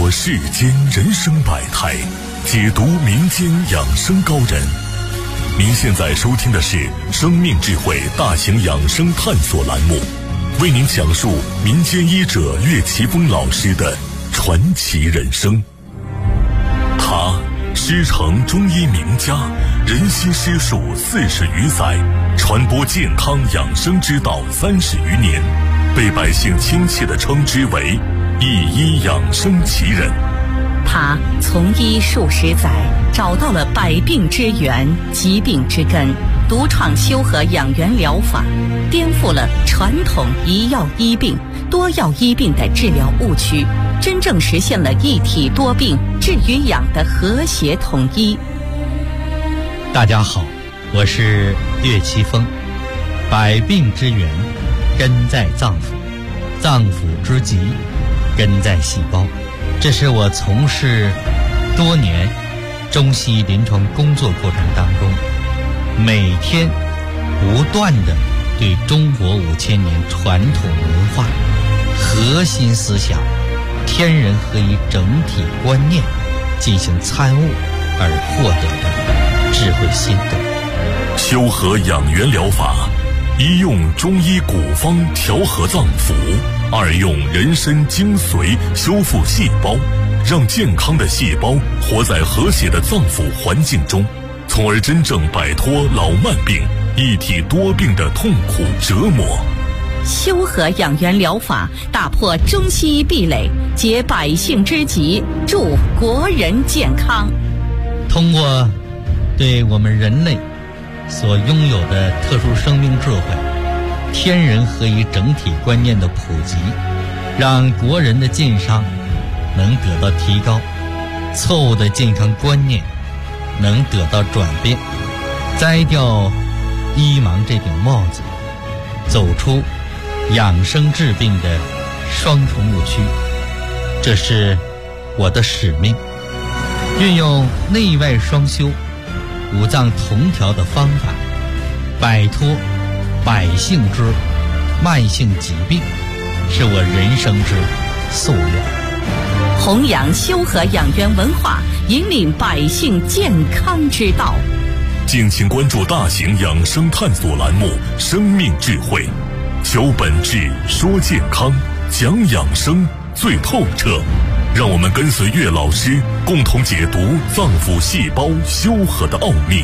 破世间人生百态，解读民间养生高人。您现在收听的是生命智慧大型养生探索栏目，为您讲述民间医者岳奇峰老师的传奇人生。他师承中医名家，人心师术40余载，传播健康养生之道30余年，被百姓亲切地称之为一医养生奇人。 他从医数十载，找到了百病之源、疾病之根，独创修和养元疗法，颠覆了传统一药医病、多药医病的治疗误区，真正实现了一体多病治与养的和谐统一。 大家好，我是岳奇峰。百病之源根在脏腑，脏腑之疾根在细胞。这是我从事多年中西医临床工作过程当中，每天不断地对中国5000年传统文化核心思想天人合一整体观念进行参悟而获得的智慧心得。 修和养元疗法，一用中医古方调和脏腑，二用人参精髓修复细胞，让健康的细胞活在和谐的脏腑环境中，从而真正摆脱老慢病、一体多病的痛苦折磨。 修和养元疗法打破中西医壁垒，解百姓之急，助国人健康。 通过对我们人类所拥有的特殊生命智慧、天人合一整体观念的普及，让国人的健康能得到提高，错误的健康观念能得到转变，摘掉医盲这顶帽子，走出养生治病的双重误区。这是我的使命，运用内外双修、五脏同调的方法，摆脱百姓之慢性疾病，是我人生之夙愿。 弘扬修和养元文化，引领百姓健康之道。 敬请关注大型养生探索栏目《生命智慧》，求本质，说健康，讲养生最透彻。让我们跟随岳老师，共同解读脏腑细胞修和的奥秘。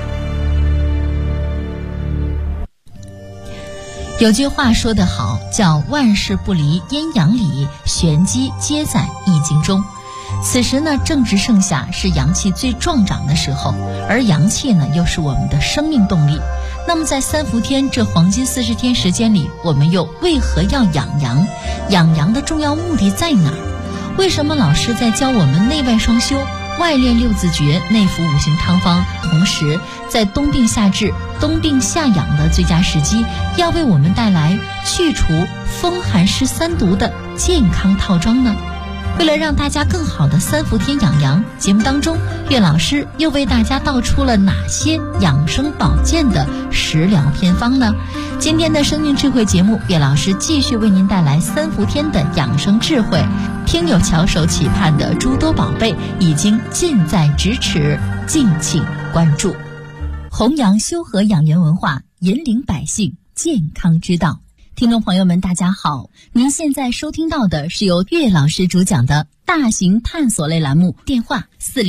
有句话说得好，叫万事不离阴阳理，玄机皆在易经中。此时呢，正值盛夏，是阳气最壮长的时候，而阳气呢，又是我们的生命动力。那么在3伏天这黄金40天时间里，我们又为何要养阳？养阳的重要目的在哪儿？为什么老师在教我们内外双修，外练6字诀，内服5行汤方，同时在冬病夏治、冬病夏养的最佳时机，要为我们带来去除风寒湿3毒的健康套装呢？为了让大家更好的3伏天养阳，节目当中岳老师又为大家道出了哪些养生保健的食疗偏方呢？今天的生命智慧节目，岳老师继续为您带来3伏天的养生智慧，听友翘首企盼的诸多宝贝已经近在咫尺，敬请关注。弘扬修和养元文化，引领百姓健康之道。听众朋友们大家好，您现在收听到的是由岳老师主讲的大型探索类栏目，电话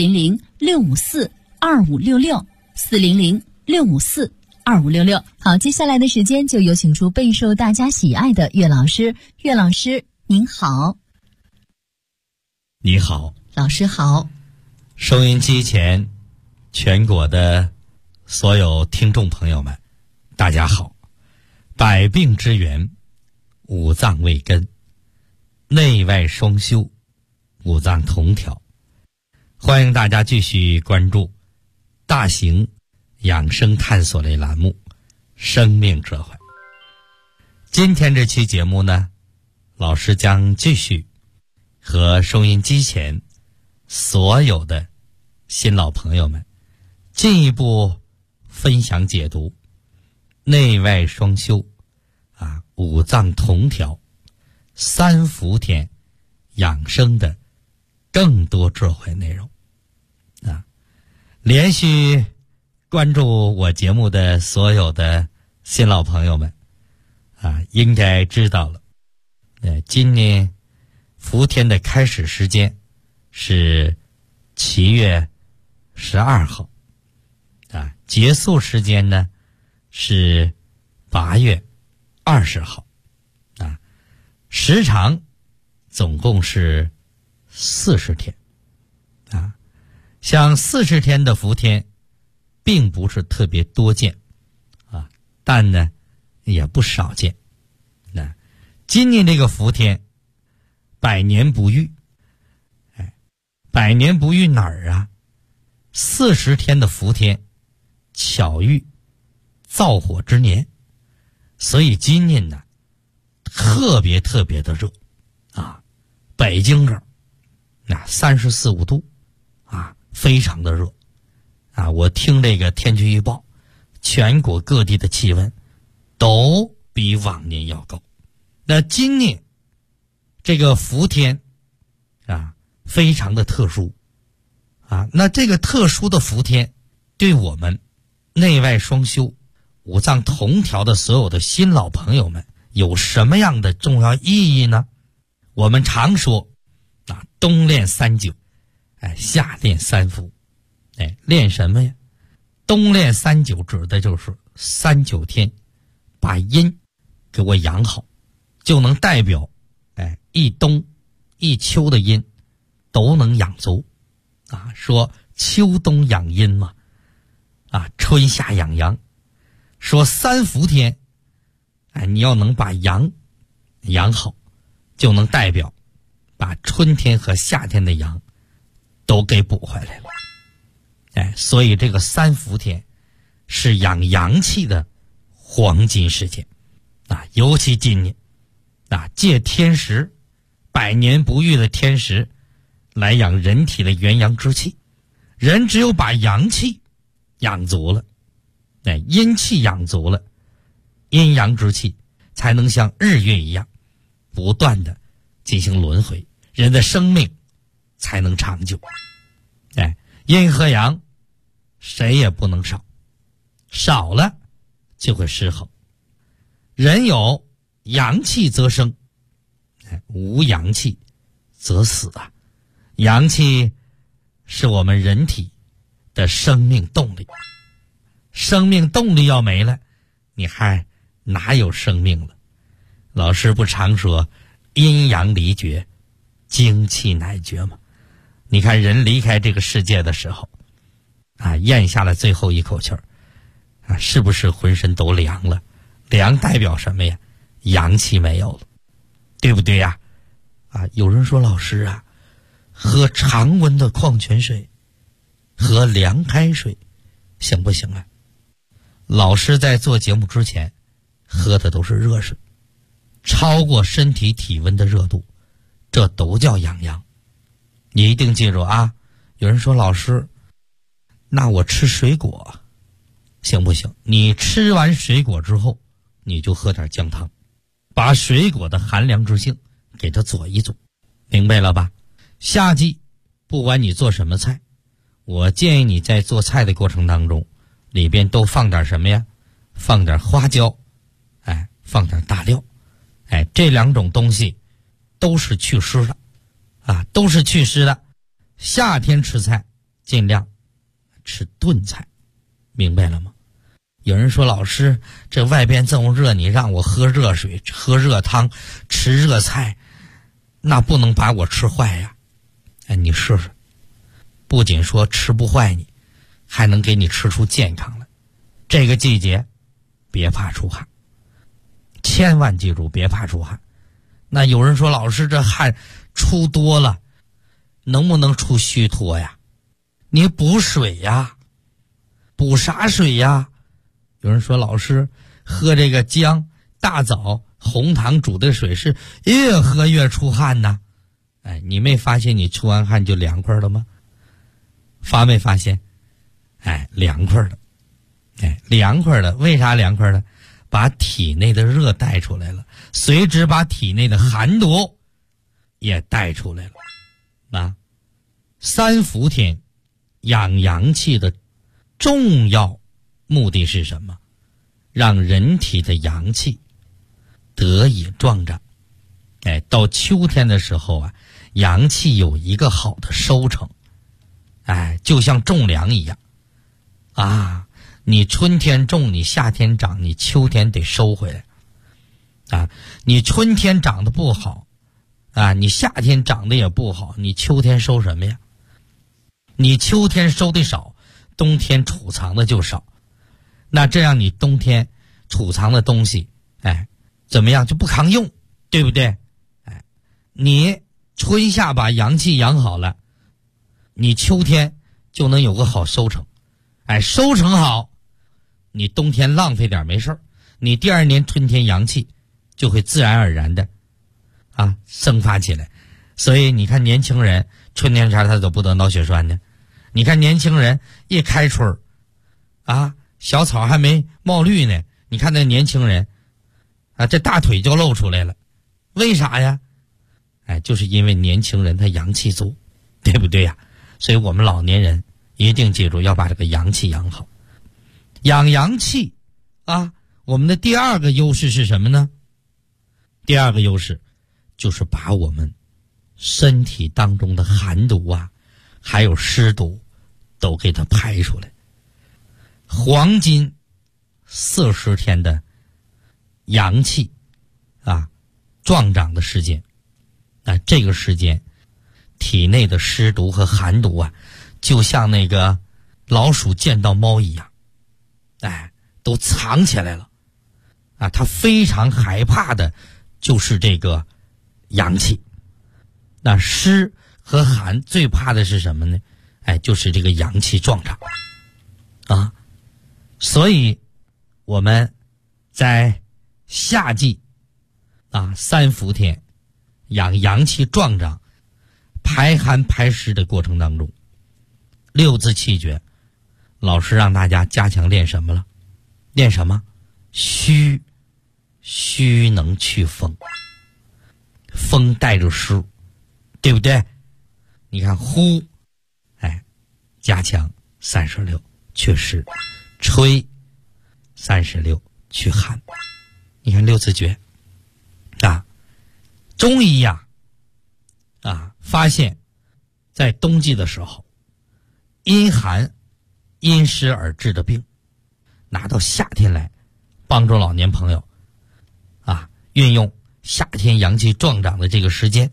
400-654-2566 400-654-2566。好，接下来的时间就有请出备受大家喜爱的岳老师。岳老师您好。 你好， 老师好。 收音机前全国的所有听众朋友们大家好。百病之源，五脏为根，内外双修，五脏同调。欢迎大家继续关注大型养生探索类栏目《生命智慧》。今天这期节目呢，老师将继续和收音机前所有的新老朋友们进一步分享解读内外双修五脏同调3伏天养生的更多智慧内容啊！连续关注我节目的所有的新老朋友们啊，应该知道了，今年伏天的开始时间是7月12号啊，结束时间呢是8月20号啊，时长总共是40天啊。像40天的伏天并不是特别多见啊，但呢也不少见。那今年这个伏天百年不遇，百年不遇哪儿啊？40天的伏天巧遇灶火之年，所以今年呢特别的热啊，北京这儿那34、5度啊，非常的热啊！我听这个天气预报，全国各地的气温都比往年要高。那今年这个伏天啊，非常的特殊啊。那这个特殊的伏天，对我们内外双修、五脏同调的所有的新老朋友们有什么样的重要意义呢？我们常说啊，冬练3九，夏练3伏，练什么呀？冬练3九指的就是3、9天，把阴给我养好，就能代表，一冬一秋的阴都能养足，啊，说秋冬养阴嘛，啊，春夏养阳，说3伏天，你要能把阳养好，就能代表把春天和夏天的阳都给补回来了。所以这个3伏天是养阳气的黄金时间啊，尤其今年啊，借天时，百年不遇的天时来养人体的元阳之气。人只有把阳气养足了，阴气养足了，阴阳之气才能像日月一样不断的进行轮回，人的生命才能长久。阴和阳谁也不能少，少了就会失衡。人有阳气则生，无阳气则死啊！阳气是我们人体的生命动力，生命动力要没了，你还哪有生命了？老师不常说阴阳离绝，精气乃绝吗？你看人离开这个世界的时候啊，咽下了最后一口气儿啊，是不是浑身都凉了？凉代表什么呀？阳气没有了，对不对呀？啊，有人说老师啊，喝常温的矿泉水，喝凉开水行不行啊？老师在做节目之前喝的都是热水，超过身体体温的热度，这都叫养阳。你一定记住啊！有人说老师，那我吃水果行不行？你吃完水果之后，你就喝点姜汤，把水果的寒凉之性给它佐一佐，明白了吧？夏季不管你做什么菜，我建议你在做菜的过程当中，里边都放点什么呀？放点花椒，放点大料，这2种东西都是祛湿的啊，都是祛湿的。夏天吃菜尽量吃炖菜，明白了吗？有人说老师，这外边这么热，你让我喝热水、喝热汤、吃热菜，那不能把我吃坏呀。你试试，不仅说吃不坏你，还能给你吃出健康来。这个季节别怕出汗，千万记住别怕出汗。那有人说老师，这汗出多了能不能出虚脱呀？你补水呀，补啥水呀？有人说老师，喝这个姜、大枣、红糖煮的水是越喝越出汗呢。你没发现你出完汗就凉快了吗？发没发现？凉快了。凉快了，为啥凉快了？把体内的热带出来了，随之把体内的寒毒也带出来了。 三伏天养阳气的重要目的是什么？让人体的阳气得以壮长。到秋天的时候啊，阳气有一个好的收成。就像种粮一样啊，你春天种，你夏天长，你秋天得收回来啊。你春天长得不好啊，你夏天长得也不好，你秋天收什么呀？你秋天收的少，冬天储藏的就少，那这样你冬天储藏的东西怎么样，就不抗用，对不对？你春夏把阳气养好了，你秋天就能有个好收成。收成好，你冬天浪费点没事儿，你第二年春天阳气就会自然而然的生发起来。所以你看年轻人春天前他都不得脑血栓的，你看年轻人一开春小草还没冒绿呢，你看那年轻人这大腿就露出来了，为啥呀？就是因为年轻人他阳气足，对不对呀？所以我们老年人一定记住要把这个阳气养好。养阳气我们的第二个优势是什么呢？第二个优势就是把我们身体当中的寒毒还有湿毒都给它排出来。黄金40天的阳气壮长的时间，这个时间体内的湿毒和寒毒就像那个老鼠见到猫一样都藏起来了它非常害怕的就是这个阳气。那湿和寒最怕的是什么呢？就是这个阳气壮长所以我们在夏季三伏天养阳气壮长排寒排湿的过程当中，6字气诀老师让大家加强练什么了？练什么？虚能去风，风带着湿，对不对？你看呼加强36祛湿，吹36祛寒。你看6字诀中医发现在冬季的时候，因寒因湿而致的病，拿到夏天来帮助老年朋友运用夏天阳气壮长的这个时间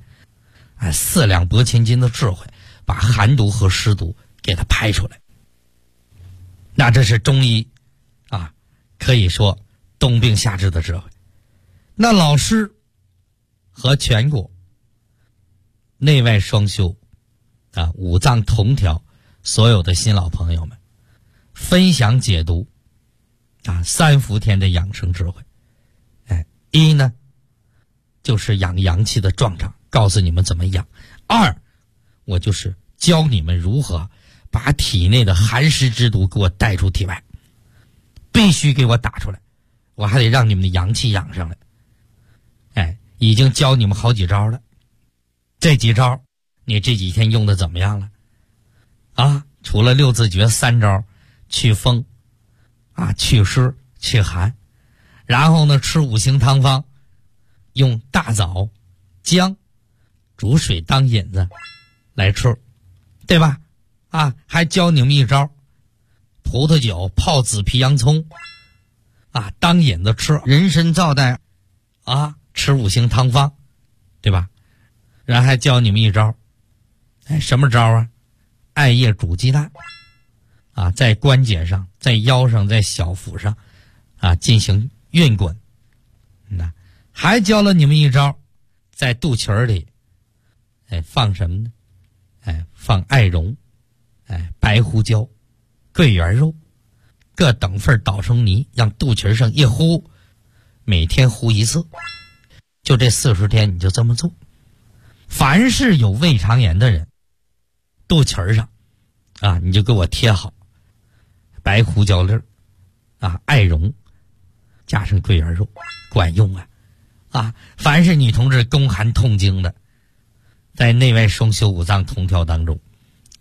4两拨千斤的智慧，把寒毒和湿毒给它排出来。那这是中医可以说冬病夏治的智慧。那老师和全国内外双修五脏同调所有的新老朋友们分享解读三伏天的养生智慧。一呢就是养阳气的壮长，告诉你们怎么养。2我就是教你们如何把体内的寒湿之毒给我带出体外，必须给我打出来，我还得让你们的阳气养上来。已经教你们好几招了，这几招你这几天用的怎么样了除了6字诀3招，祛风祛湿祛寒，然后呢吃5行汤方，用大枣姜煮水当引子来吃，对吧？还教你们一招，葡萄酒泡紫皮洋葱当引子吃，人参皂带吃5行汤方，对吧？然后还教你们一招什么招艾叶煮鸡蛋在关节上，在腰上，在小腹上进行运滚。还教了你们一招，在肚脐里放什么呢？放艾绒白胡椒桂圆肉各等份捣成泥，让肚脐上一呼，每天呼1次，就这40天你就这么做。凡是有胃肠炎的人，肚脐上你就给我贴好白胡椒粒艾绒加上桂圆肉，管用凡是女同志宫寒痛经的，在内外双修五脏同调当中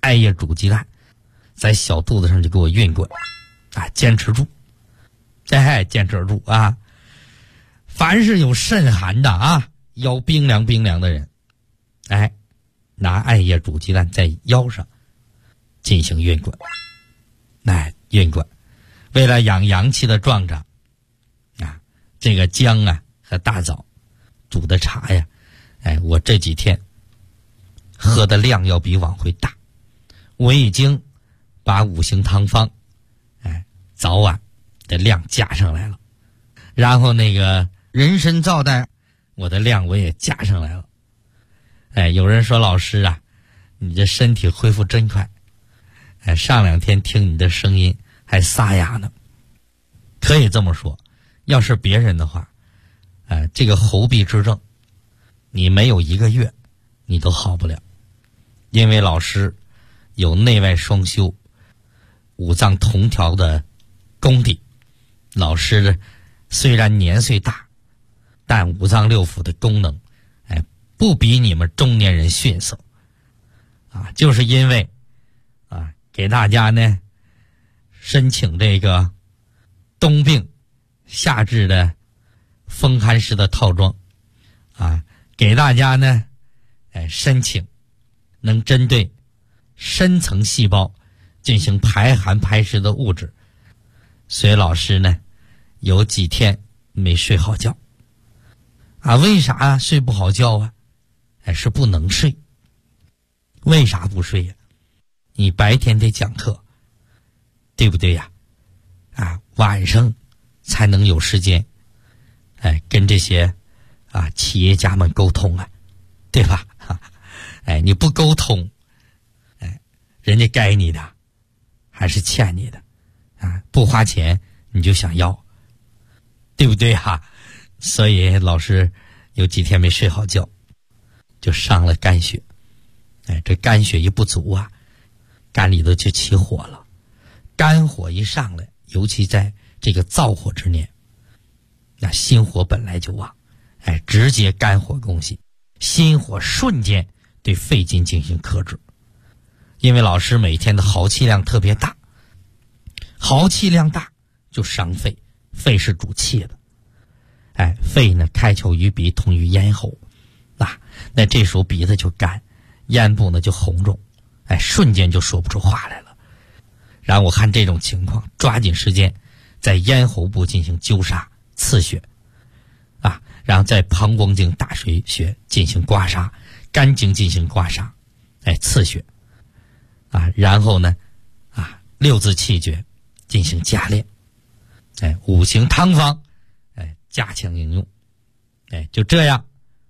艾叶煮鸡蛋，在小肚子上就给我运过，坚持住，坚持住啊！凡是有肾寒的腰冰凉的人，拿艾叶煮鸡蛋在腰上进行运滚，运滚，为了养阳气的壮长这个姜和大枣煮的茶呀，我这几天喝的量要比往回大，我已经把五行汤方早晚的量加上来了，然后那个人参皂苷我的量我也加上来了。有人说老师你这身体恢复真快，上2天听你的声音还沙哑呢。可以这么说，要是别人的话，这个喉痹之症你没有1个月你都好不了，因为老师有内外双修五脏同调的功底。老师虽然年岁大，但五脏六腑的功能不比你们中年人逊色就是因为给大家呢申请这个冬病夏治的风寒湿的套装给大家呢申请能针对深层细胞进行排寒排湿的物质，所以老师呢有几天没睡好觉为啥睡不好觉是不能睡。为啥不睡呀？你白天得讲课，对不对呀？晚上才能有时间跟这些企业家们沟通对吧？你不沟通人家该你的还是欠你的不花钱你就想要，对不对所以老师有几天没睡好觉，就上了肝血。这肝血一不足肝里头就起火了。肝火一上来，尤其在这个燥火之年，那心火本来就旺，直接肝火攻心，心火瞬间对肺经进行克制。因为老师每天的耗气量特别大，耗气量大就伤肺，肺是主气的。肺呢开窍于鼻，通于咽喉那这时候鼻子就干，咽部呢就红肿，瞬间就说不出话来了。然后我看这种情况，抓紧时间在咽喉部进行灸痧刺血然后在膀胱经大水穴进行刮痧，肝经进行刮痧刺血然后呢六字气诀进行加练五行汤方加强应用就这样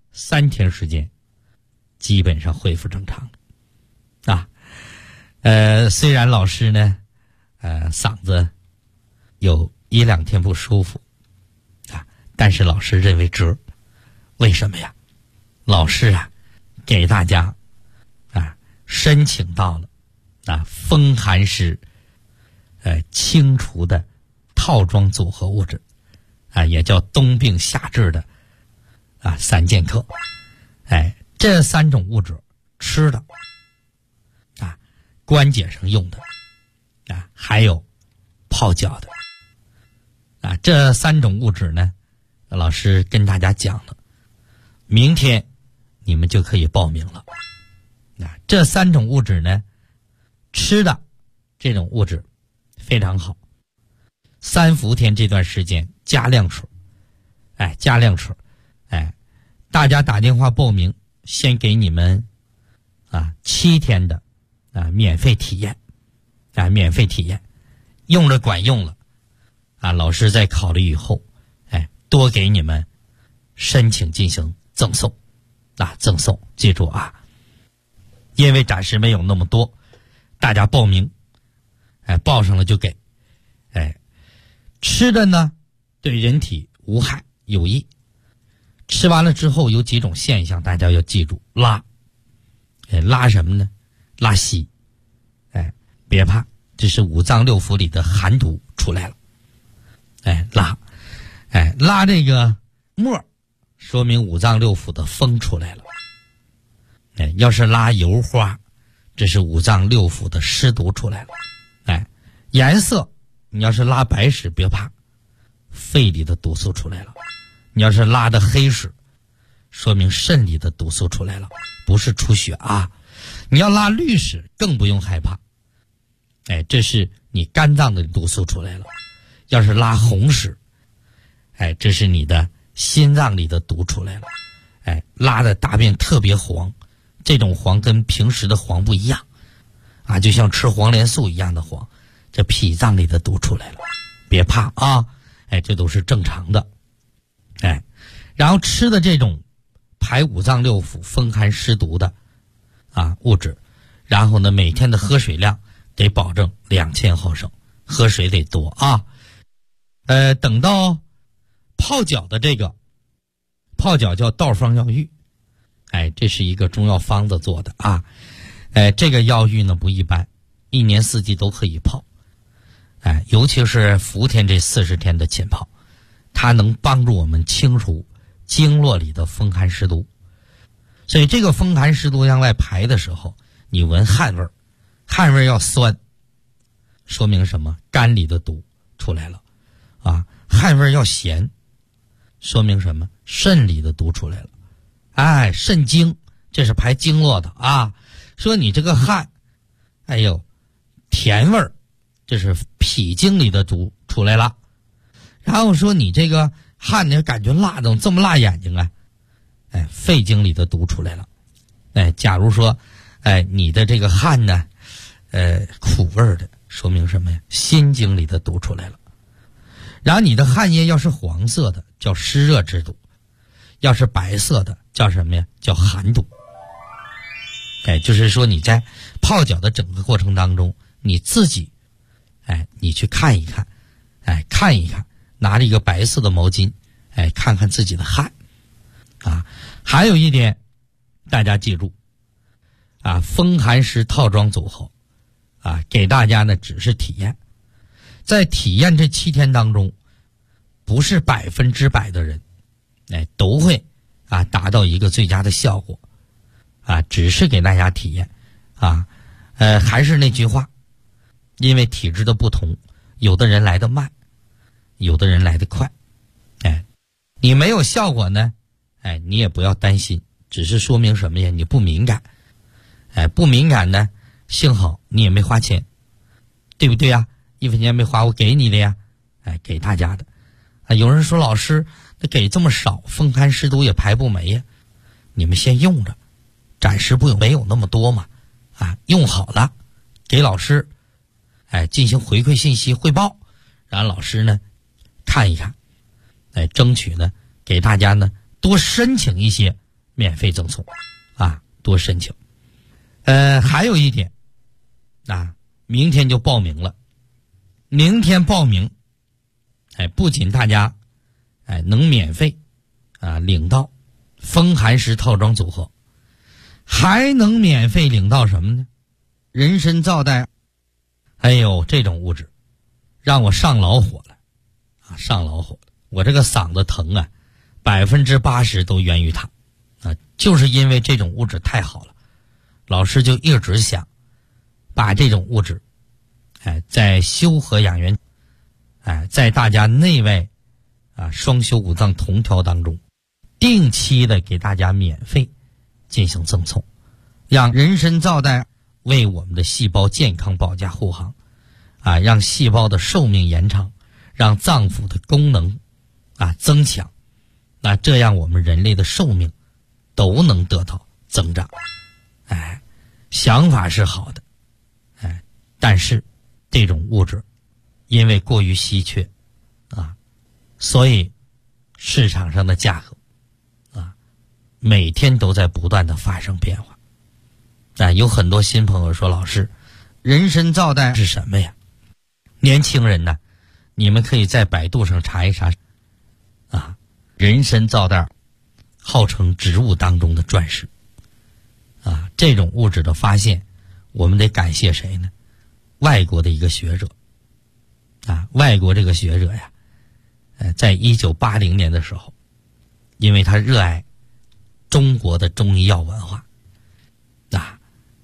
3天时间基本上恢复正常虽然老师呢嗓子有1-2天不舒服但是老师认为值。为什么呀？老师给大家申请到了风寒湿清除的套装组合物质也叫冬病夏治的3剑客。这3种物质吃的关节上用的还有泡脚的这3种物质呢，老师跟大家讲了，明天你们就可以报名了。这3种物质呢，吃的这种物质非常好。3伏天这段时间加量吃，加量吃，大家打电话报名，先给你们7天的免费体验，免费体验，用着管用了老师在考虑以后，多给你们申请进行赠送，赠送，记住因为暂时没有那么多，大家报名，报上了就给，吃的呢对人体无害有益，吃完了之后有几种现象大家要记住，拉什么呢？拉稀，别怕，这是五脏六腑里的寒毒出来了，拉这个沫，说明五脏六腑的风出来了。要是拉油花， 这是五脏六腑的湿毒出来了。颜色，你要是拉白屎别怕，肺里的毒素出来了；你要是拉的黑屎，说明肾里的毒素出来了，不是出血啊。你要拉绿屎更不用害怕，这是你肝脏的毒素出来了。要是拉红屎，这是你的心脏里的毒出来了。拉的大便特别黄，这种黄跟平时的黄不一样啊，就像吃黄连素一样的黄，这脾脏里的毒出来了，别怕啊，这都是正常的。然后吃的这种排五脏六腑风寒湿毒的物质，然后呢每天的喝水量得保证2000毫升，喝水得多啊。等到泡脚的这个泡脚叫道方药浴，这是一个中药方子做的啊。这个药浴呢不一般，一年四季都可以泡。尤其是伏天这40天的浸泡，它能帮助我们清除经络里的风寒湿毒。所以这个风寒湿毒向外排的时候，你闻汗味儿，汗味儿要酸，说明什么？肝里的毒出来了啊。汗味儿要咸，说明什么？肾里的毒出来了。肾经，这是排经络的啊。说你这个汗，甜味儿，这是脾经里的毒出来了。然后说你这个汗呢，感觉辣，怎么这么辣眼睛啊？肺经里的毒出来了。假如说，你的这个汗呢，苦味儿的，说明什么呀？心经里的毒出来了。然后你的汗液要是黄色的，叫湿热之毒；要是白色的，叫什么呀？叫寒毒。就是说你在泡脚的整个过程当中，你自己，你去看一看，看一看，拿着一个白色的毛巾，看看自己的汗，还有一点，大家记住，风寒湿套装组合，给大家呢只是体验，在体验这7天当中，不是100%的人，都会达到一个最佳的效果，只是给大家体验，还是那句话，因为体质的不同，有的人来得慢，有的人来得快，你没有效果呢，你也不要担心，只是说明什么呀？你不敏感，不敏感呢，幸好你也没花钱，对不对呀？1分钱没花，我给你的呀，给大家的。有人说老师，那给这么少，风寒湿毒也排不没呀？你们先用着，暂时没有那么多嘛，用好了，给老师，进行回馈信息汇报，让老师呢看一看，争取呢给大家呢多申请一些免费赠送，多申请。还有一点，明天就报名了。明天报名，不仅大家能免费领到风寒湿套装组合，还能免费领到什么呢？人参皂苷，这种物质让我上老火了，上老火了。我这个嗓子疼，80%都源于它，就是因为这种物质太好了，老师就一直想把这种物质，在修和养元，在大家内外双修五脏同调当中，定期的给大家免费进行赠送，让人参皂苷为我们的细胞健康保驾护航，让细胞的寿命延长，让脏腑的功能增强，这样我们人类的寿命都能得到增长。想法是好的，但是这种物质因为过于稀缺，所以市场上的价格每天都在不断的发生变化。有很多新朋友说，老师，人参皂苷是什么呀？年轻人呢，你们可以在百度上查一查，人参皂苷号称植物当中的钻石，这种物质的发现，我们得感谢谁呢？外国的一个学者，外国这个学者呀，在1980年的时候，因为他热爱中国的中医药文化，所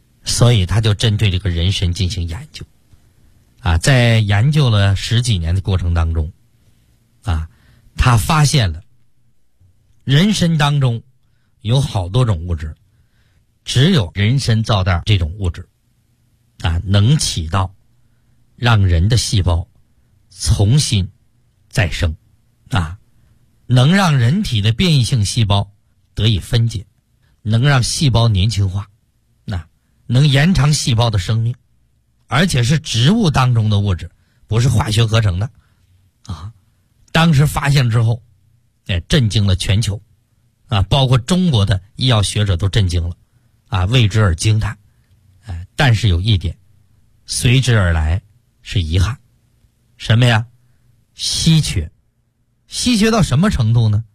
所以他就针对这个人参进行研究在研究了10几年的过程当中他发现了人参当中有好多种物质，只有人参皂苷这种物质能起到让人的细胞重新再生能让人体的变异性细胞得以分解，能让细胞年轻化能延长细胞的生命，而且是植物当中的物质，不是化学合成的当时发现之后震惊了全球包括中国的医药学者都震惊了为之而惊叹但是有一点随之而来是遗憾，什么呀？稀缺到什么程度呢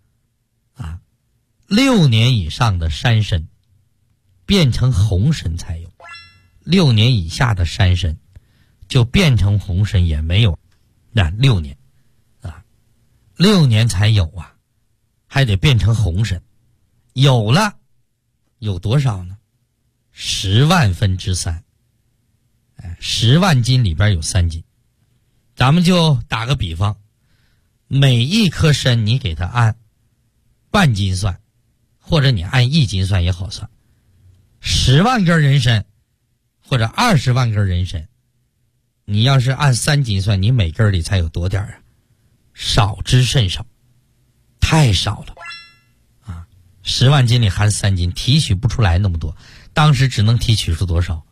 ？6年以上的山参变成红参才有，6年以下的山参就变成红参也没有6年6年才有还得变成红参，有了有多少呢？10万分之3，10万斤里边有3斤。咱们就打个比方，每一颗参你给它按半斤算，或者你按1斤算也好算，10万根人参或者20万根人参，你要是按3斤算，你每根里才有多点少之甚少，太少了10万斤里含3斤，提取不出来那么多，当时只能提取出多少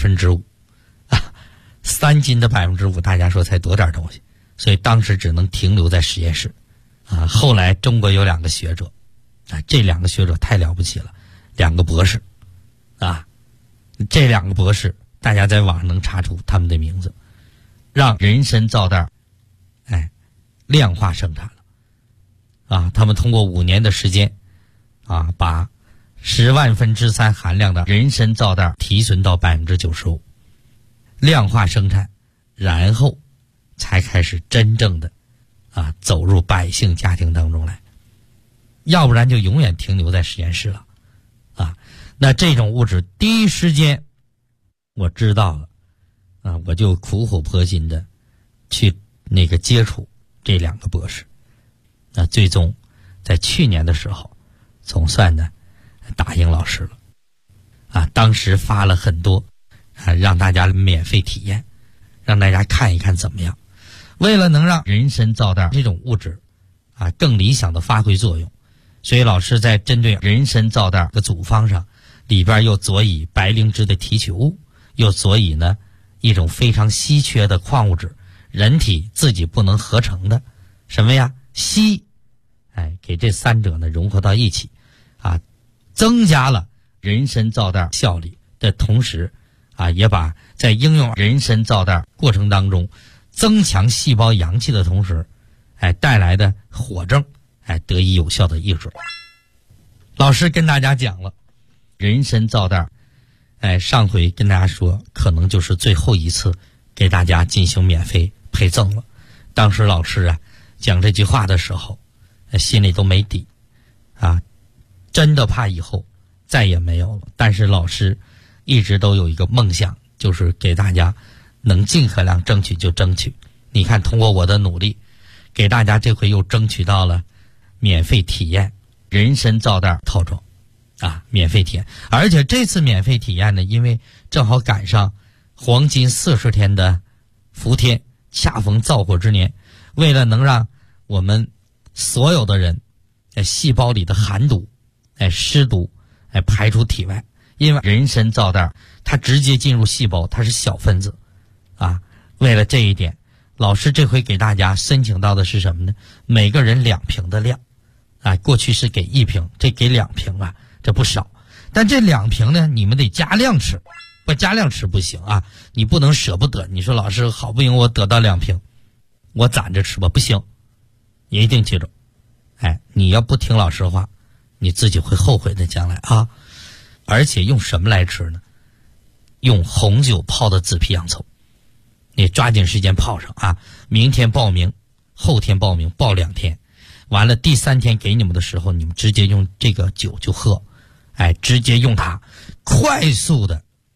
？5%3斤的5%，大家说才多点东西，所以当时只能停留在实验室后来中国有2个学者这2个学者太了不起了，2个博士这2个博士大家在网上能查出他们的名字，让人参皂苷量化生产了他们通过5年的时间把10万分之3含量的人参皂苷提纯到95%，量化生产，然后才开始真正的走入百姓家庭当中来，要不然就永远停留在实验室了那这种物质第一时间我知道了我就苦口婆心的去接触这2个博士，最终在去年的时候总算呢答应老师了当时发了很多让大家免费体验，让大家看一看怎么样。为了能让人参皂苷这种物质更理想的发挥作用，所以老师在针对人参皂苷的组方上，里边又佐以白灵芝的提取物，又佐以呢一种非常稀缺的矿物质，人体自己不能合成的什么呀？硒给这3者呢融合到一起增加了人参皂苷效力的同时也把在应用人参皂苷过程当中增强细胞阳气的同时带来的火症得以有效的抑制。老师跟大家讲了人参皂苷上回跟大家说可能就是最后一次给大家进行免费配赠了。当时老师讲这句话的时候心里都没底真的怕以后再也没有了。但是老师一直都有一个梦想，就是给大家能尽可量争取就争取。你看通过我的努力，给大家这回又争取到了免费体验人参皂苷套装免费体验。而且这次免费体验呢，因为正好赶上黄金40天的伏天，恰逢燥火之年，为了能让我们所有的人细胞里的寒毒湿毒排出体外，因为人参皂苷它直接进入细胞，它是小分子为了这一点，老师这回给大家申请到的是什么呢？每个人2瓶的量过去是给1瓶，这给2瓶这不少。但这2瓶呢，你们得加量吃，不加量吃不行你不能舍不得。你说老师好不容易我得到2瓶，我攒着吃吧，不行。你一定记住你要不听老师话，你自己会后悔的将来而且用什么来吃呢？用红酒泡的紫皮洋葱，你抓紧时间泡上明天报名，后天报名，报2天，完了第3天给你们的时候，你们直接用这个酒就喝直接用它快速的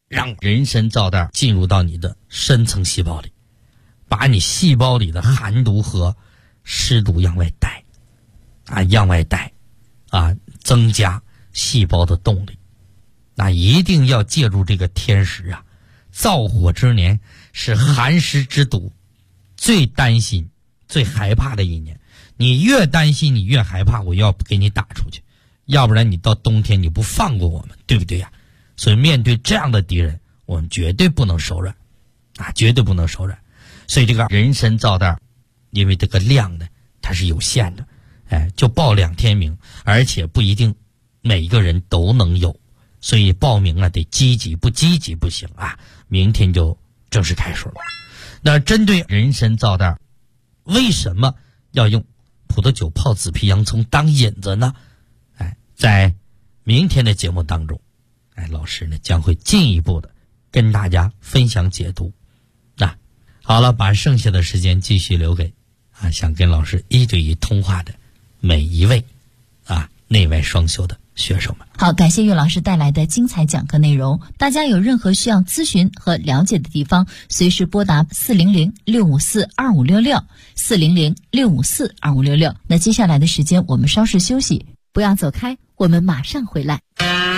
让人参皂苷进入到你的深层细胞里，把你细胞里的寒毒和湿毒往外带，增加细胞的动力。那一定要借助这个天时啊，燥火之年是寒湿之毒最担心、最害怕的一年。你越担心，你越害怕，我要给你打出去，要不然你到冬天你不放过我们，对不对呀？所以面对这样的敌人，我们绝对不能手软绝对不能手软。所以这个人参皂苷，因为这个量呢它是有限的，就报2天名，而且不一定每一个人都能有，所以报名得积极，不积极不行明天就正式开始了。那针对人参皂苷，为什么要用葡萄酒泡紫皮洋葱当引子呢？在明天的节目当中，老师呢将会进一步的跟大家分享解读。好了，把剩下的时间继续留给想跟老师1对1通话的每一位内外双修的学生们。 好，感谢岳老师带来的精彩讲课内容。大家有任何需要咨询和了解的地方，随时拨打400-654-2566，400-654-2566。那接下来的时间我们稍事休息，不要走开，我们马上回来。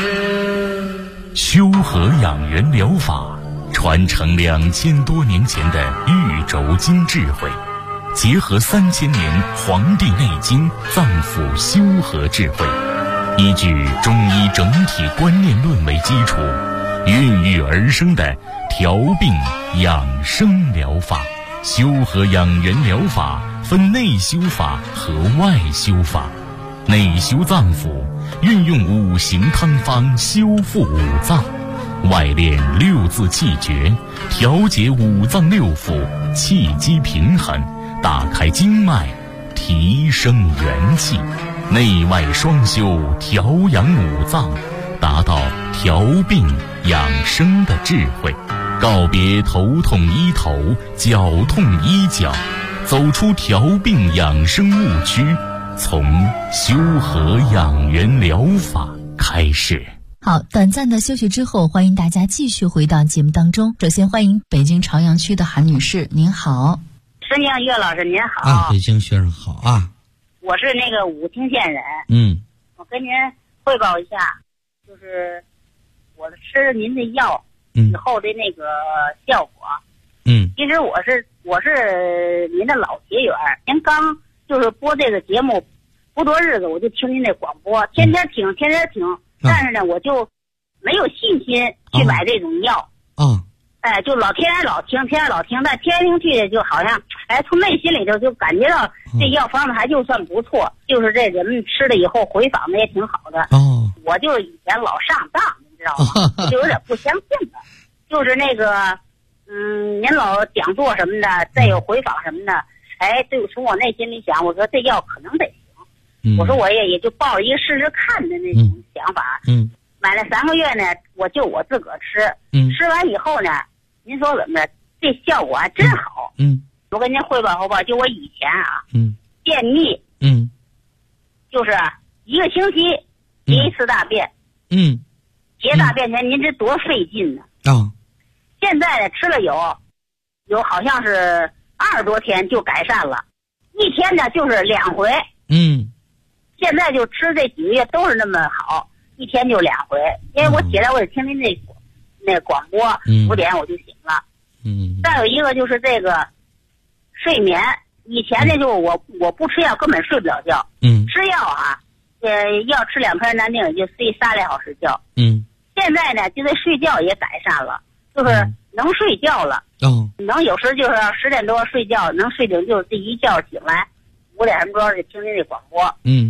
修和养元疗法传承2000多年前的玉轴经智慧，结合3000年《黄帝内经》脏腑修和智慧，依据中医整体观念论为基础，孕育而生的调病养生疗法。修和养元疗法分内修法和外修法。内修脏腑，运用5行汤方修复5脏；外练6字气诀，调节5脏6腑，气机平衡，打开经脉，提升元气。内外双修，调养5脏，达到调病养生的智慧。告别头痛医头，脚痛医脚，走出调病养生误区，从修和养元疗法开始。 好，短暂的休息之后，欢迎大家继续回到节目当中。首先欢迎北京朝阳区的韩女士，您好。 申江岳老师您好。 北京学生好我是那个武清县人。我跟您汇报一下，就是我吃您的药以后的那个效果。其实我是您的老学员，您刚就是播这个节目不多日子，我就听您那广播，天天听，但是呢，我就没有信心去买这种药。就天天老听，但天听去就好像从内心里头就感觉到这药方子还就算不错，就是这人们吃了以后回访的也挺好的。我就以前老上当，你知道吗？我就有点不相信了。就是那个您老讲座什么的，再有回访什么的，对，从我内心里想，我说这药可能得行。我说我也就抱着一个试试看的那种想法。买了3个月呢，我就我自个儿吃。吃完以后呢，您说怎么着？这效果还真好。我跟您汇报，就我以前便秘。就是1个星期结1次大便。结大便前您这多费劲呢。现在呢，吃了有好像是20多天就改善了，一天呢就是2回。现在就吃这几个月都是那么好，一天就2回。因为我起来我也听您那广播，5点我就醒了。再有一个就是这个睡眠，以前呢就我不吃药根本睡不了觉。吃药要吃2片南定也就睡3来小时觉。现在呢就这睡觉也改善了，就是能睡觉了。能有时就是10点多睡觉，能睡醒就这一觉醒来5点什么钟就听您这广播。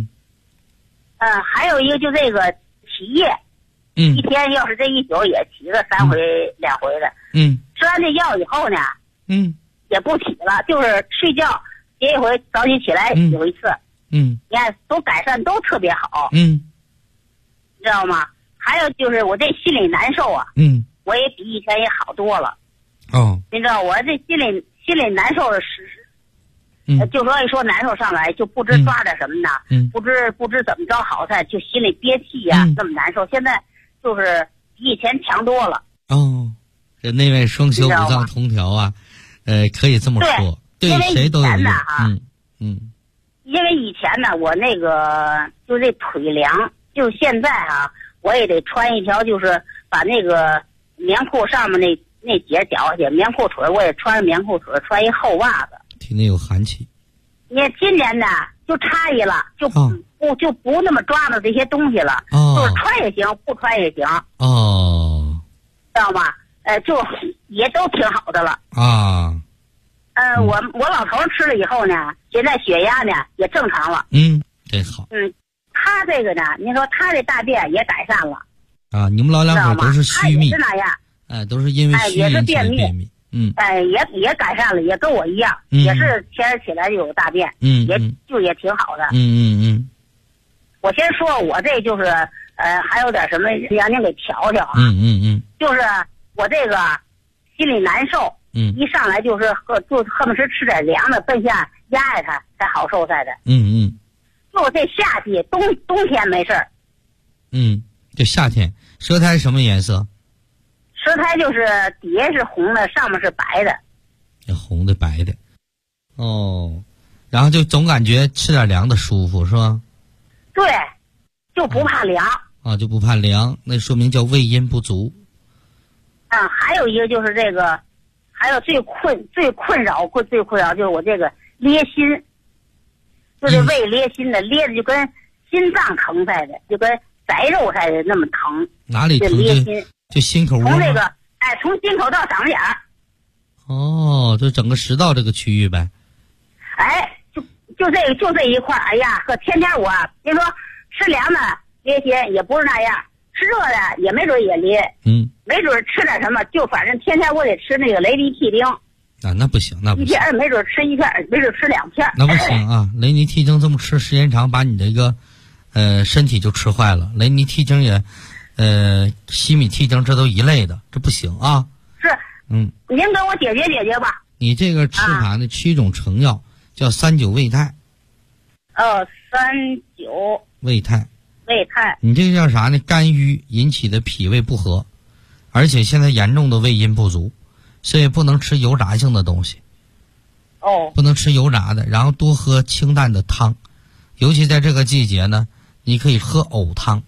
还有一个就这个起夜。一天要是这一宿也起个3回2回的。吃完这药以后呢，也不起了，就是睡觉结1回，早起起来有1次。你看都改善都特别好。你知道吗？还有就是我这心里难受我也比以前也好多了。你知道我这心里难受的就说一说难受上来就不知抓点什么呢。不知怎么着好才就心里憋气这么难受。现在就是比以前强多了。 哦，这内外双修五脏同调啊，可以这么说，对谁都有用。 因为以前呢，我那个就这腿凉，就现在啊，我也得穿一条，就是把那个棉裤上面那节绞下去，棉裤腿我也穿棉裤腿，穿一厚袜子， 体内有寒气。 你今年呢就差异了，就不那么抓着这些东西了，就是穿也行，不穿也行。知道吗？就也都挺好的了啊。 我老头吃了以后呢，现在血压呢也正常了。 这好。 他这个呢，您说他这大便也改善了啊。你们老两口都是虚秘， 是那样。 都是因为虚引起的便秘。 也改善了，也跟我一样，也是天儿起来就有大便，也挺好的。我先说，我这就是还有点什么让您给调调啊。就是我这个心里难受，一上来就是恨不得吃点凉的，奔下压压它才好受才的。就这夏季冬天没事儿。 就夏天，舌苔什么颜色？ 舌苔就是底下是红的，上面是白的。 红的白的。然后就总感觉吃点凉的舒服是吧？ 对，就不怕凉。 就不怕凉，那说明叫胃阴不足。 还有一个就是这个，还有最困扰就是我这个咧心，就是胃咧心的，咧的就跟心脏疼似的，就跟宰肉似的那么疼。 哪里疼？ 咧心就心口窝。 从这个从心口到嗓子眼儿。 就整个食道这个区域呗。 就这一块，哎呀，天天我您说吃凉的咧心也不是那样，吃热的也没准也咧。没准吃点什么，就反正天天我得吃那个雷尼替丁。 那不行，那不行。 一天没准吃一片，没准吃2片。 那不行啊！雷尼替丁这么吃时间长，把你这个身体就吃坏了。雷尼替丁也西米替丁这都一类的，这不行啊。 是。您给我解决吧。 你这个吃法呢，吃一种成药叫39胃泰。 39 胃泰。 胃泰。 你这个叫啥呢？肝郁引起的脾胃不和，而且现在严重的胃阴不足，所以不能吃油炸性的东西。不能吃油炸的，然后多喝清淡的汤，尤其在这个季节呢，你可以喝藕汤。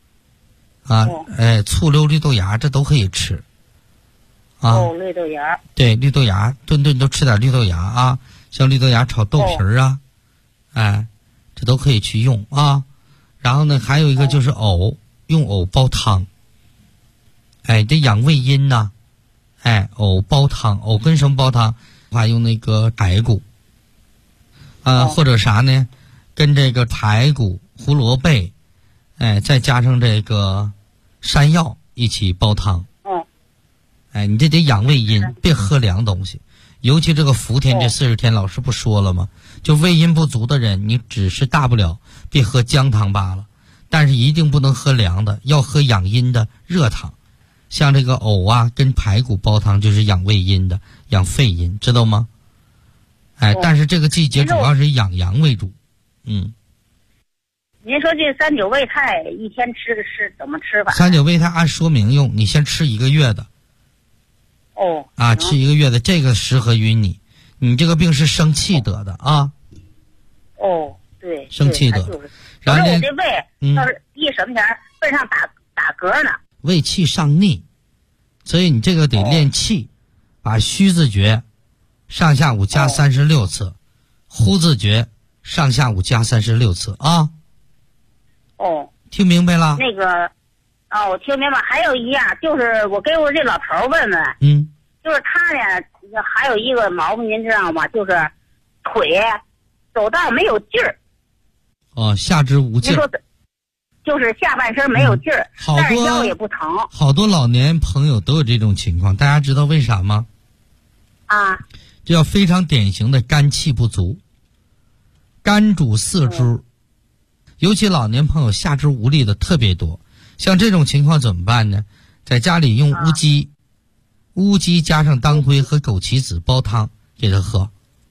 醋溜绿豆芽这都可以吃。 绿豆芽。 对，绿豆芽，顿都吃点绿豆芽啊，像绿豆芽炒豆皮儿啊，这都可以去用啊。然后呢，还有一个就是藕，用藕煲汤。这养胃阴呐。藕煲汤，藕跟什么煲汤？话用那个排骨，或者啥呢？跟这个排骨、胡萝卜，再加上这个山药一起煲汤。你这得养胃阴，别喝凉东西。尤其这个伏天这40天，老师不说了吗？就胃阴不足的人，你只是大不了别喝姜汤罢了，但是一定不能喝凉的，要喝养阴的热汤。像这个藕啊跟排骨煲汤就是养胃阴的，养肺阴，知道吗？但是这个季节主要是养阳为主。您说这39胃泰一天吃怎么吃法 ？39胃泰按说明用，你先吃1个月的。吃1个月的，这个适合于你。你这个病是生气得的啊。 对， 生气得。 然后我这胃要是一什么前背上打嗝呢。 胃气上逆，所以你这个得练气，把虚字诀上下午加36次，呼字诀上下午加36次啊。听明白了？ 那个我听明白。还有一样就是我给我这老头问问，就是他呢还有一个毛病您知道吗？就是腿走道没有劲儿。 下肢无劲儿。 就是下半身没有劲儿，但是腰也不疼。 好多老年朋友都有这种情况，大家知道为啥吗？这叫非常典型的肝气不足。肝主四肢，尤其老年朋友下肢无力的特别多。像这种情况怎么办呢？在家里用乌鸡加上当归和枸杞子煲汤给他喝。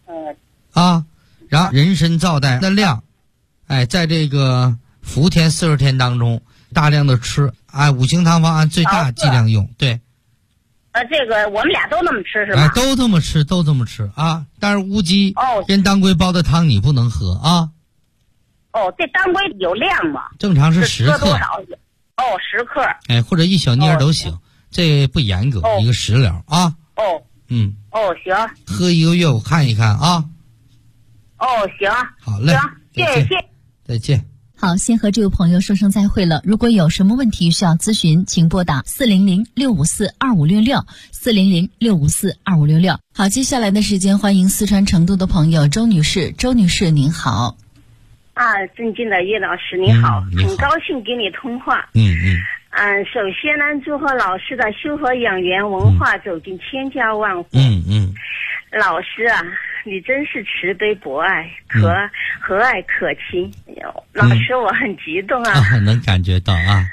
然后人参皂苷的量，在这个伏天40天当中大量的吃，五行汤方按最大剂量用。对， 这个我们俩都那么吃是吧？ 都这么吃啊！但是乌鸡跟当归煲的汤你不能喝啊。 这当归有量吗？ 正常是10克。 多少？10克。 或者一小捏都行，这不严格，一个食疗啊。 行。 喝1个月我看一看啊。 行。 好嘞。 行，谢谢。 再见。 好，先和这位朋友说声再会了。如果有什么问题需要咨询，请拨打400-654-2566 400-654-2566。好，接下来的时间，欢迎四川成都的朋友周女士。周女士您好。 尊敬的叶老师您好，很高兴跟你通话。首先呢，祝贺老师的修和养元文化走进千家万户。老师啊，你真是慈悲博爱，和蔼可亲。老师，我很激动啊！ 能感觉到啊。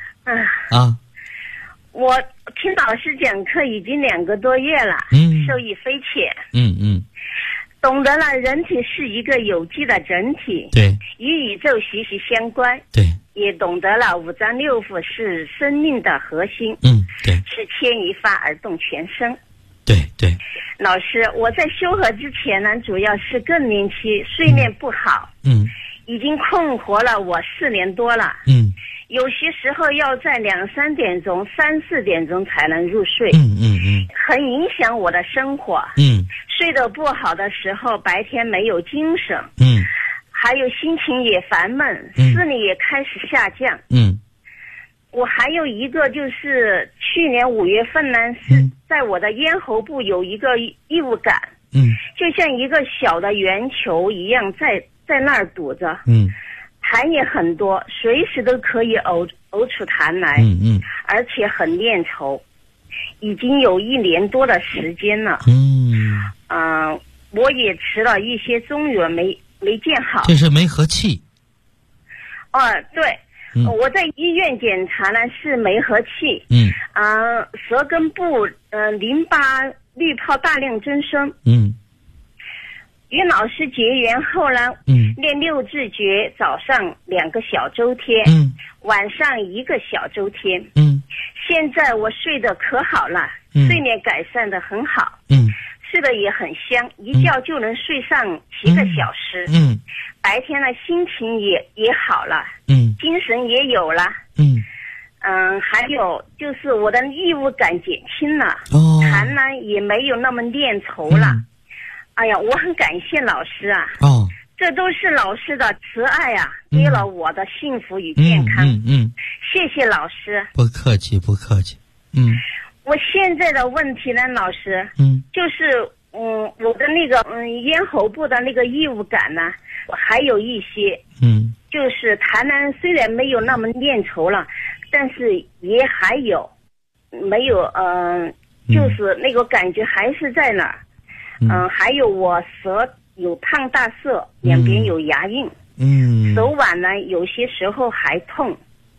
我听老师讲课已经2个多月了，受益匪浅。懂得了人体是一个有机的整体， 对， 与宇宙息息相关。 对， 也懂得了五脏六腑是生命的核心。 对， 是牵一发而动全身。 对。 老师，我在修和之前呢，主要是更年期睡眠不好。已经困惑了我4年多了。有些时候要在2、3点钟、3、4点钟才能入睡。很影响我的生活。睡得不好的时候，白天没有精神。还有心情也烦闷，视力也开始下降。我还有一个就是去年5月份呢，是在我的咽喉部有一个异物感。就像一个小的圆球一样在那儿堵着。痰也很多，随时都可以呕出痰来。而且很粘稠，已经有1年多的时间了。我也吃了一些中药，没见好。 这是没和气。 对。我在医院检查呢是没和气。舌根部淋巴滤泡大量增生。与老师结缘后呢，练6字诀，早上2个小周天，晚上1个小周天。现在我睡得可好了，睡眠改善得很好。睡得也很香，一觉就能睡上7个小时。白天呢心情也好了。精神也有了。还有就是我的异物感减轻了。痰呢也没有那么粘稠了。哎呀，我很感谢老师啊。这都是老师的慈爱啊，给了我的幸福与健康。谢谢老师。 不客气。 我现在的问题呢，老师，就是我的那个咽喉部的那个异物感呢，还有一些，就是痰呢虽然没有那么粘稠了，但是也还有没有就是那个感觉还是在那儿。还有我舌有烫大涩，两边有牙印。手腕呢有些时候还痛。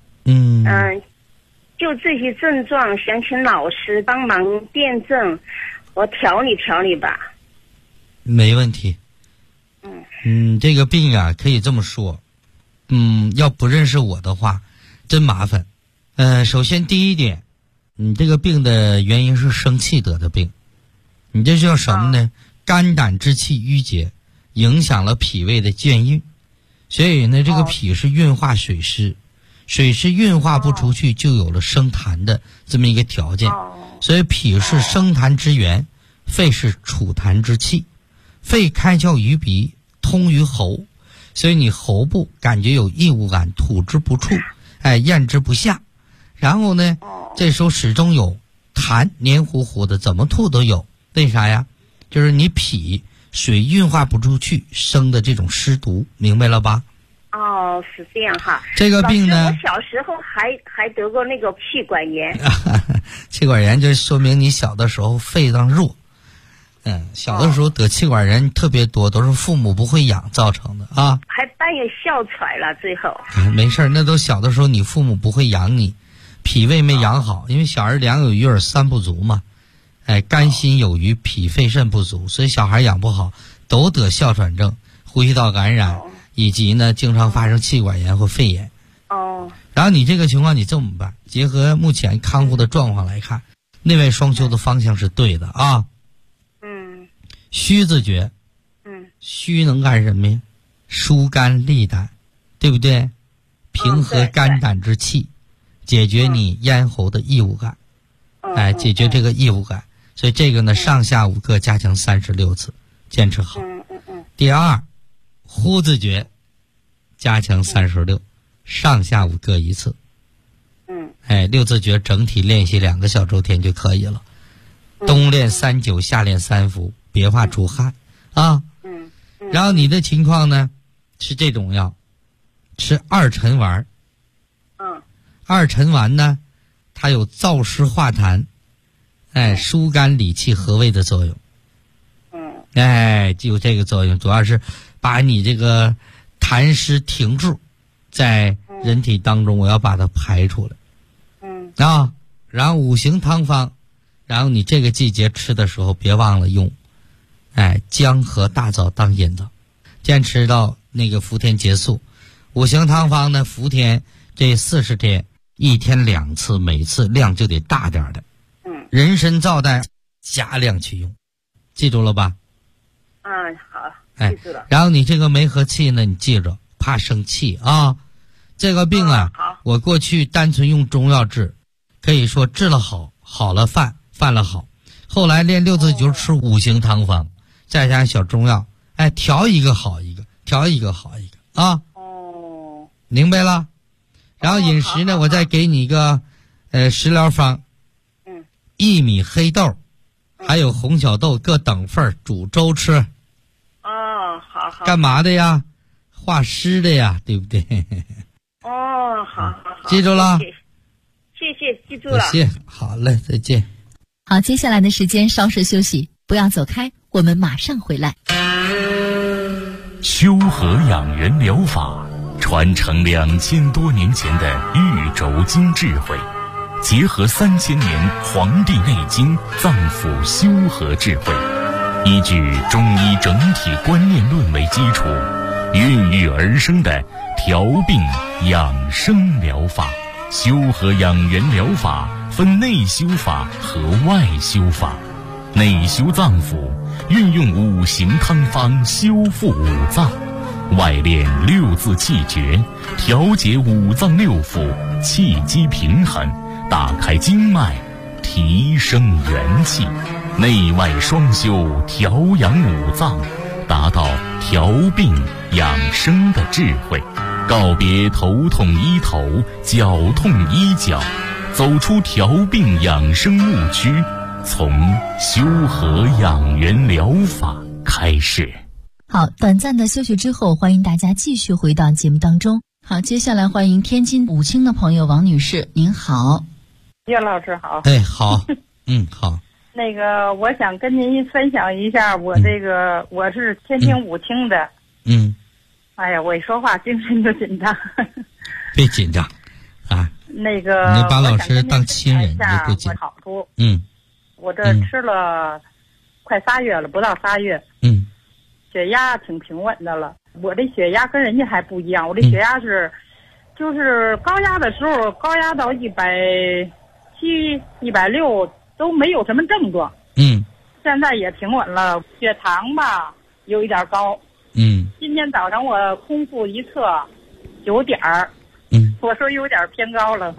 就这些症状，想请老师帮忙辩证和调理吧。 没问题。这个病啊，可以这么说，要不认识我的话，真麻烦。首先第一点，你这个病的原因是生气得的病，你这叫什么呢？肝胆之气郁结，影响了脾胃的健运，所以呢，这个脾是运化水湿。水是运化不出去，就有了生痰的这么一个条件。所以脾是生痰之源，肺是储痰之器。肺开窍于鼻，通于喉，所以你喉部感觉有异物感，吐之不出，咽之不下。然后呢，这时候始终有痰，黏糊糊的，怎么吐都有。为啥呀？就是你脾水运化不出去生的这种湿毒，明白了吧？ 是这样哈。 这个病呢， 我小时候还得过那个气管炎。 气管炎就说明你小的时候肺脏弱。小的时候得气管炎特别多，都是父母不会养造成的啊。 还伴有哮喘了，最后。 没事，那都小的时候你父母不会养你，脾胃没养好，因为小儿两有余而三不足嘛。肝心有余，脾肺肾不足，所以小孩养不好都得哮喘症、呼吸道感染。以及呢，经常发生气管炎或肺炎。然后你这个情况你这么办？结合目前康复的状况来看， 那位双修的方向是对的啊。虚字诀，虚能干什么呀？疏肝利胆，对不对？平和肝胆之气，解决你咽喉的异物感，解决这个异物感。所以这个呢，上下5个加强36次，坚持好。第二，呼字诀，加强36，上下5个1次。6字诀整体练习2个小周天就可以了。冬练3九，夏练3伏，别怕出汗啊。然后你的情况呢，吃这种药，吃二陈丸。二陈丸呢，它有燥湿化痰，疏肝理气和胃的作用。就有这个作用，主要是把你这个痰湿停住在人体当中，我要把它排出来。然后5行汤方，然后你这个季节吃的时候别忘了用姜和大枣当引子，坚持到那个伏天结束。5行汤方呢，伏天这40天1天2次，每次量就得大点的。人参皂苷加量去用，记住了吧？ 好，记住了。 然后你这个梅和气呢，你记着，怕生气啊。这个病我过去单纯用中药治，可以说治了好了犯了好。后来练6字诀，吃5行汤方，再加上小中药，调一个好一个，调一个好一个啊。明白了。然后饮食呢，我再给你一个食疗方。薏米、黑豆还有红小豆各等份煮粥吃。 好。 干嘛的呀？化湿的呀，对不对？ 好， 记住了。 谢谢，记住了。 谢谢，好嘞，再见。 好，接下来的时间稍事休息，不要走开，我们马上回来。 修和养元疗法传承2000多年前的玉轴经智慧，结合3000年《黄帝内经》脏腑修和智慧，依据中医整体观念论为基础，孕育而生的调病养生疗法。修和养元疗法分内修法和外修法。内修脏腑，运用5行汤方修复5脏；外练6字气诀，调节5脏6腑，气机平衡，打开经脉，提升元气。内外双修，调养5脏，达到调病养生的智慧。告别头痛医头，脚痛医脚，走出调病养生误区，从修和养元疗法开始。 好，短暂的休息之后，欢迎大家继续回到节目当中。好，接下来欢迎天津武清的朋友王女士，您好。 岳老师好。 好。好。 那个，我想跟您分享一下我这个，我是天津武清的。哎呀，我一说话精神就紧张。 别紧张啊。 那个， 你把老师当亲人，就不紧。 好处。我这吃了快3月了，不到3月。血压挺平稳的了。我这血压跟人家还不一样，我这血压是，就是高压的时候高压到170、160都没有什么症状。现在也平稳了。血糖吧有一点高。今天早上我空腹一测9点儿。我说有点偏高了。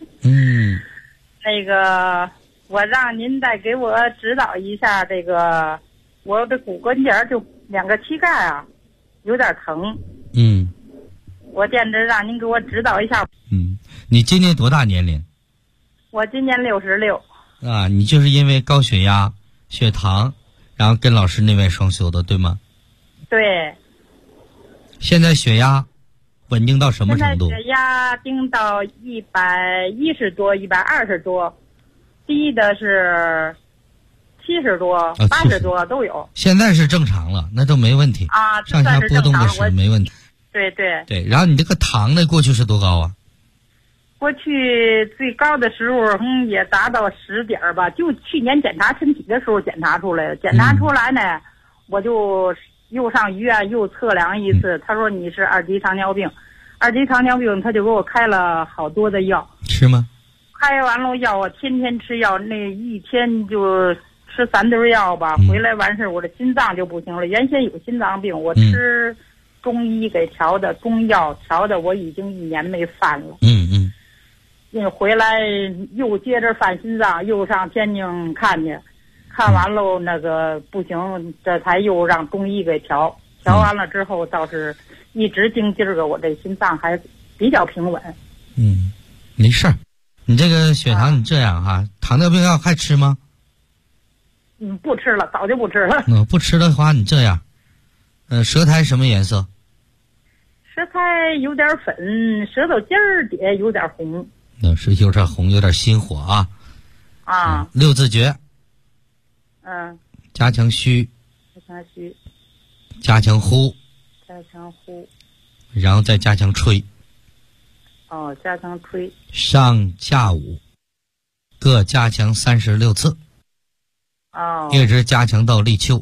那个，我让您再给我指导一下这个，我的骨关节就2个膝盖有点疼。我惦着让您给我指导一下。 你今年多大年龄？ 我今年66。 你就是因为高血压、血糖，然后跟老师内外双修的，对吗？ 对。 现在血压稳定到什么程度？ 现在血压定到110多、120多，低的是70多、80多都有。 现在是正常了，那都没问题。上下波动的是没问题。对。然后你这个糖呢，过去是多高啊？ 过去最高的时候也达到10点吧，就去年检查身体的时候检查出来了。检查出来呢，我就又上医院又测量一次，他说你是2级糖尿病。2级糖尿病他就给我开了好多的药。 是吗？ 开完了药，我天天吃药，那一天就吃3堆药吧。回来完事我的心脏就不行了。原先有心脏病，我吃中医给调的，中药调的，我已经1年没犯了。因为回来又接着犯心脏，又上天津看去，看完了那个不行，这才又让中医给调完了之后，倒是一直经今儿个我这心脏还比较平稳。 没事儿。你这个血糖你这样哈，糖尿病药还吃吗？ 不吃了，早就不吃了。 不吃的话，你这样，舌苔什么颜色？ 舌苔有点粉，舌头尖儿底下有点红。 是有点红，有点心火啊。6字诀。加强虚。加强呼。然后再加强吹。 加强吹。 上下午各加强36次。一直加强到立秋。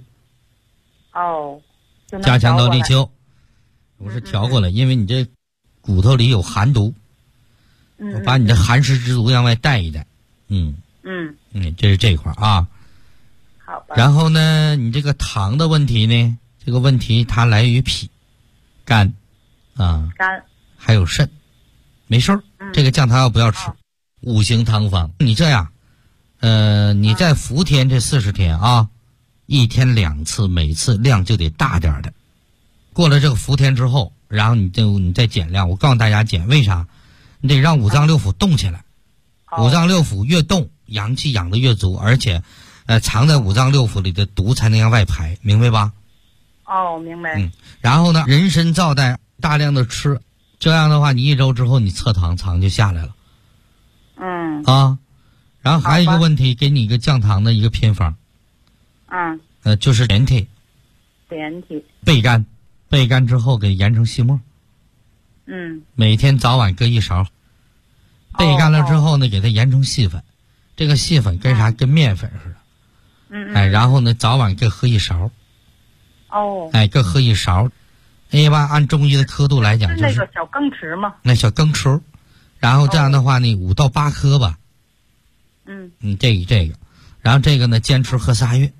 加强到立秋。我是调过来，因为你这骨头里有寒毒，我把你的寒湿之毒向外带一带。这是这一块啊。 好吧。 然后呢，你这个糖的问题呢，这个问题它来于脾、肝肝还有肾。没事儿，这个降糖药不要吃。5行汤方，你这样，你在伏天这40天啊，1天2次，每次量就得大点的。过了这个伏天之后，然后你再减量。我告诉大家减，为啥？你得让5脏6腑动起来。5脏6腑越动，阳气养得越足，而且藏在5脏6腑里的毒才能向外排，明白吧？ 明白。 然后呢，人参皂苷大量的吃，这样的话你1周之后你测糖就下来了。然后还有一个问题，给你一个降糖的一个偏方。就是连体。焙干之后给研成细末。每天早晚各1勺。焙干了之后呢，给它研成细粉。这个细粉跟啥？跟面粉似的。然后呢，早晚各喝1勺。各喝1勺。一般按中医的刻度来讲，就是那个小羹匙吗？ 那小羹匙。然后这样的话呢，5到8颗吧。这个，然后这个呢，坚持喝3月。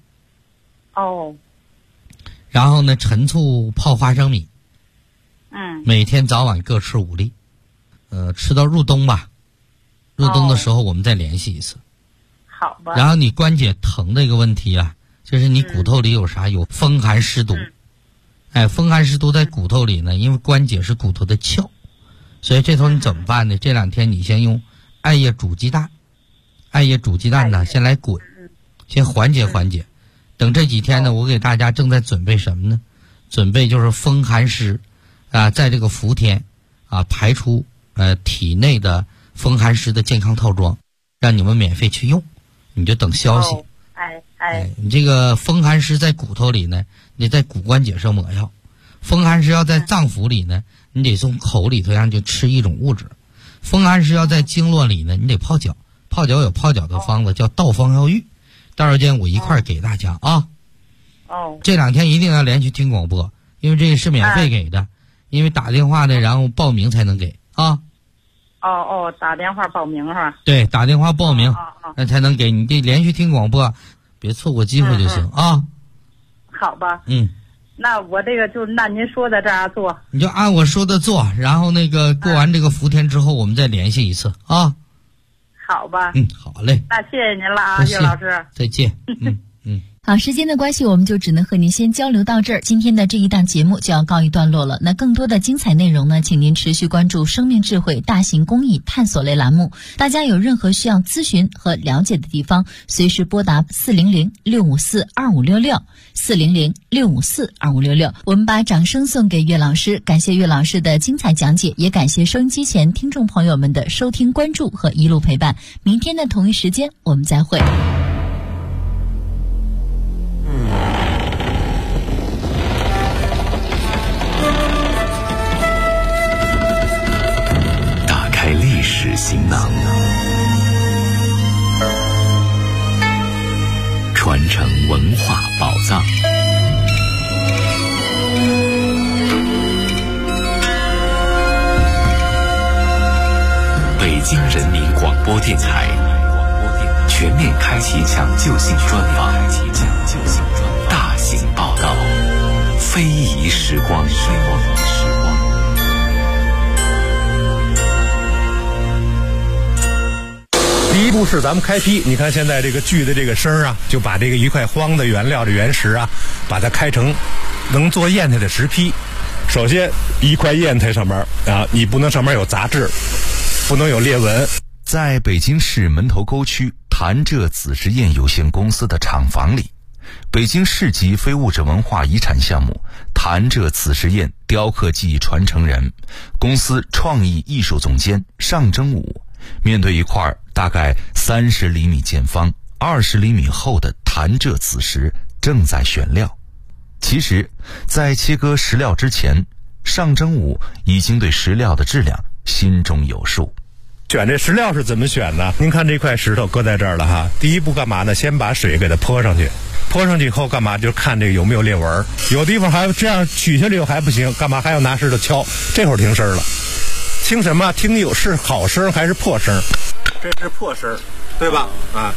然后呢，陈醋泡花生米。每天早晚各吃5粒。吃到入冬吧。入冬的时候我们再联系一次。 好吧。 然后你关节疼的一个问题啊，就是你骨头里有啥？有风寒湿毒。风寒湿毒在骨头里呢，因为关节是骨头的鞘，所以这头你怎么办呢？这2天你先用艾叶煮鸡蛋。艾叶煮鸡蛋呢，先来滚，先缓解缓解。等这几天呢，我给大家正在准备什么呢？准备就是风寒湿在这个伏天排出体内的风寒湿的健康套装，让你们免费去用，你就等消息。你这个风寒湿在骨头里呢，你在骨关节上抹药；风寒湿要在脏腑里呢，你得从口里头上就吃一种物质；风寒湿要在经络里呢，你得泡脚。泡脚有泡脚的方子，叫道方药浴。到时间我一块给大家啊。这2天一定要连续听广播，因为这个是免费给的，因为打电话的然后报名才能给啊。 打电话报名是吧？ 对，打电话报名那才能给。你得连续听广播，别错过机会就行啊。 好吧。那我这个就按您说的这样做。 你就按我说的做，然后那个过完这个伏天之后，我们再联系一次啊。 好吧。 好嘞。 那谢谢您了啊，岳老师。 再见。 好，时间的关系，我们就只能和您先交流到这儿。今天的这一档节目就要告一段落了。那更多的精彩内容呢，请您持续关注生命智慧大型公益探索类栏目。大家有任何需要咨询和了解的地方，随时拨打400-654-2566，400-654-2566。我们把掌声送给岳老师，感谢岳老师的精彩讲解，也感谢收音机前听众朋友们的收听关注和一路陪伴。明天的同一时间我们再会。 历史行囊，传承文化宝藏。北京人民广播播电台，全面开启抢救性专访，大型报道，非遗时光。 第一步是咱们开坯，你看现在这个锯的这个声啊，就把这个一块荒的原料的原石啊，把它开成能做砚台的石坯。首先一块砚台上面啊，你不能上面有杂质，不能有裂纹。 在北京市门头沟区潭柘紫石砚有限公司的厂房里，北京市级非物质文化遗产项目潭柘紫石砚雕刻技艺传承人、公司创意艺术总监尚征武，面对一块大概30厘米见方、20厘米厚的潭柘紫石，正在选料。其实，在切割石料之前，尚征武已经对石料的质量心中有数。 选这石料是怎么选呢？您看这块石头搁在这儿了哈，第一步干嘛呢？先把水给它泼上去，泼上去以后干嘛？就看这个有没有裂纹，有地方还这样取下来又还不行，干嘛还要拿石头敲？这会儿听声了，听什么？听有是好声还是破声？这是破声，对吧？啊，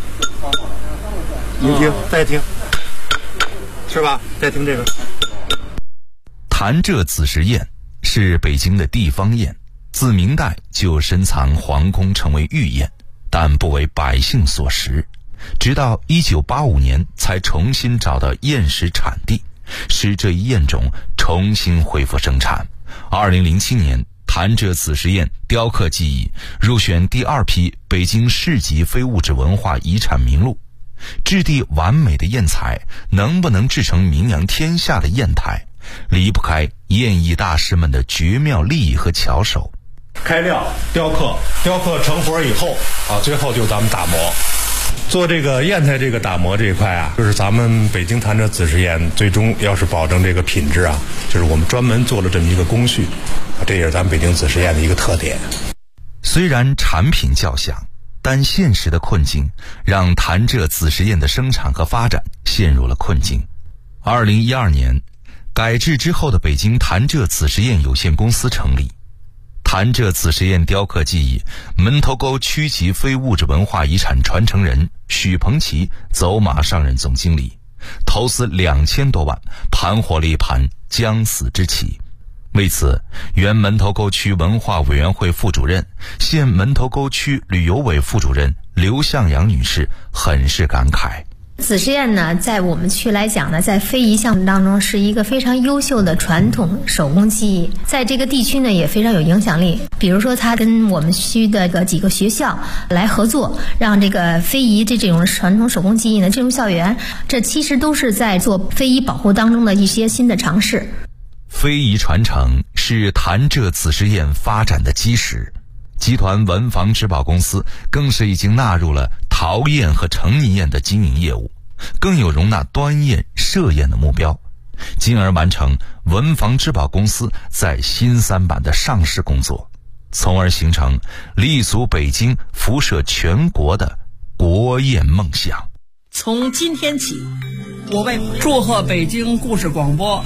你听，再听，是吧？再听这个。 潭柘紫石砚是北京的地方砚，自明代就深藏皇宫，成为御砚，但不为百姓所食。直到1985年才重新找到砚石产地，使这一砚种重新恢复生产。2007年，潭柘紫石砚雕刻技艺入选第2批北京市级非物质文化遗产名录。质地完美的砚材能不能制成名扬天下的砚台，离不开砚艺大师们的绝妙技艺和巧手。 开料、雕刻成活以后啊，最后就咱们打磨。做这个砚台这个打磨这一块啊，就是咱们北京潭柘紫石砚最终要是保证这个品质啊，就是我们专门做了这么一个工序，这也是咱们北京紫石砚的一个特点。 虽然产品较小，但现实的困境让潭柘紫石砚的生产和发展陷入了困境。2012年，改制之后的北京潭柘紫石砚有限公司成立。潭柘紫石砚雕刻技艺门头沟区级非物质文化遗产传承人许鹏奇走马上任总经理，投资2000多万，盘活了一盘将死之棋。为此，原门头沟区文化委员会副主任、现门头沟区旅游委副主任刘向阳女士很是感慨。 紫石砚呢，在我们区来讲呢，在非遗项目当中是一个非常优秀的传统手工技艺，在这个地区呢也非常有影响力。比如说，他跟我们区的几个学校来合作，让这个非遗这种传统手工技艺呢进入校园，这其实都是在做非遗保护当中的一些新的尝试。 非遗传承是潭柘紫石砚发展的基石，集团文房织宝公司更是已经纳入了陶砚和成泥砚的经营业务，更有容纳端砚、设砚的目标，进而完成文房织宝公司在新三板的上市工作，从而形成立足北京、辐射全国的国砚梦想。 从今天起，我为祝贺北京故事广播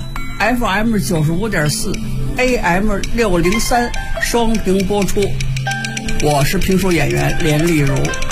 FM 95.4 AM 603双屏播出。我是评书演员连丽如。